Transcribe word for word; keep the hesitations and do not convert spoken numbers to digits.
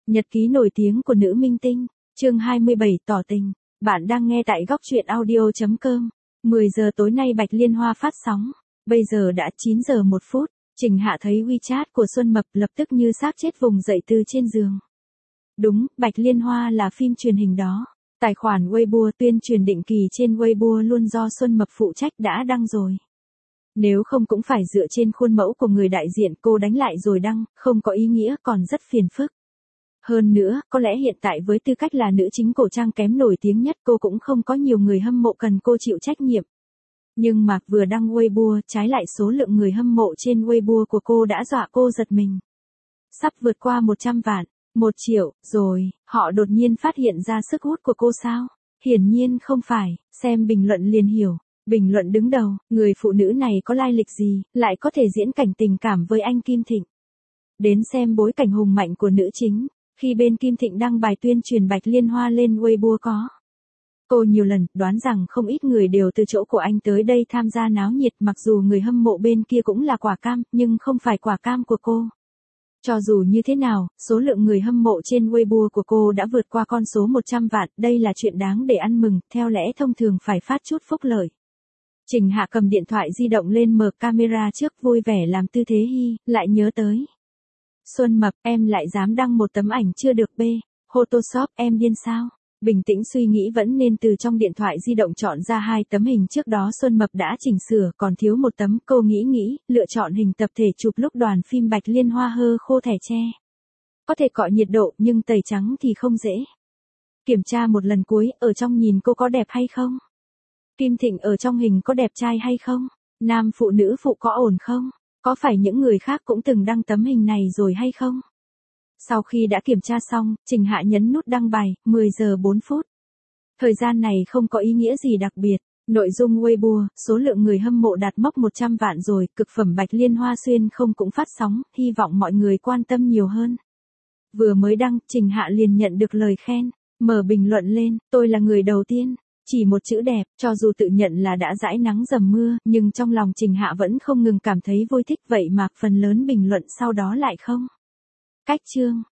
Nhật ký nổi tiếng của nữ minh tinh, chương hai mươi bảy tỏ tình. Bạn đang nghe tại góc truyện audio chấm com. mười giờ tối nay Bạch Liên Hoa phát sóng. Bây giờ đã chín giờ một phút. Trình Hạ thấy WeChat của Xuân Mập lập tức như xác chết vùng dậy từ trên giường. Đúng, Bạch Liên Hoa là phim truyền hình đó. Tài khoản Weibo tuyên truyền định kỳ trên Weibo luôn do Xuân Mập phụ trách đã đăng rồi. Nếu không cũng phải dựa trên khuôn mẫu của người đại diện cô đánh lại rồi đăng, không có ý nghĩa còn rất phiền phức. Hơn nữa, có lẽ hiện tại với tư cách là nữ chính cổ trang kém nổi tiếng nhất cô cũng không có nhiều người hâm mộ cần cô chịu trách nhiệm. Nhưng mà vừa đăng Weibo, trái lại số lượng người hâm mộ trên Weibo của cô đã dọa cô giật mình. Sắp vượt qua một trăm vạn, một triệu, rồi, họ đột nhiên phát hiện ra sức hút của cô sao? Hiển nhiên không phải, xem bình luận liền hiểu. Bình luận đứng đầu, người phụ nữ này có lai lịch gì, lại có thể diễn cảnh tình cảm với anh Kim Thịnh. Đến xem bối cảnh hùng mạnh của nữ chính, khi bên Kim Thịnh đăng bài tuyên truyền Bạch Liên Hoa lên Weibo có. Cô nhiều lần đoán rằng không ít người đều từ chỗ của anh tới đây tham gia náo nhiệt, mặc dù người hâm mộ bên kia cũng là quả cam, nhưng không phải quả cam của cô. Cho dù như thế nào, số lượng người hâm mộ trên Weibo của cô đã vượt qua con số một trăm vạn, đây là chuyện đáng để ăn mừng, theo lẽ thông thường phải phát chút phúc lợi. Trình Hạ cầm điện thoại di động lên mở camera trước vui vẻ làm tư thế hi, lại nhớ tới. Xuân Mập, em lại dám đăng một tấm ảnh chưa được bê, Photoshop, em điên sao? Bình tĩnh suy nghĩ vẫn nên từ trong điện thoại di động chọn ra hai tấm hình trước đó Xuân Mập đã chỉnh sửa, còn thiếu một tấm, cô nghĩ nghĩ, lựa chọn hình tập thể chụp lúc đoàn phim Bạch Liên Hoa hơ khô thẻ tre. Có thể cọ nhiệt độ, nhưng tẩy trắng thì không dễ. Kiểm tra một lần cuối, ở trong nhìn cô có đẹp hay không? Kim Thịnh ở trong hình có đẹp trai hay không? Nam phụ nữ phụ có ổn không? Có phải những người khác cũng từng đăng tấm hình này rồi hay không? Sau khi đã kiểm tra xong, Trình Hạ nhấn nút đăng bài, mười giờ bốn phút. Thời gian này không có ý nghĩa gì đặc biệt. Nội dung Weibo, số lượng người hâm mộ đạt mốc một trăm vạn rồi, cực phẩm Bạch Liên Hoa xuyên không cũng phát sóng, hy vọng mọi người quan tâm nhiều hơn. Vừa mới đăng, Trình Hạ liền nhận được lời khen. Mở bình luận lên, tôi là người đầu tiên. Chỉ một chữ đẹp, cho dù tự nhận là đã dãi nắng dầm mưa, nhưng trong lòng Trình Hạ vẫn không ngừng cảm thấy vui thích, vậy mà phần lớn bình luận sau đó lại không. Cách chương,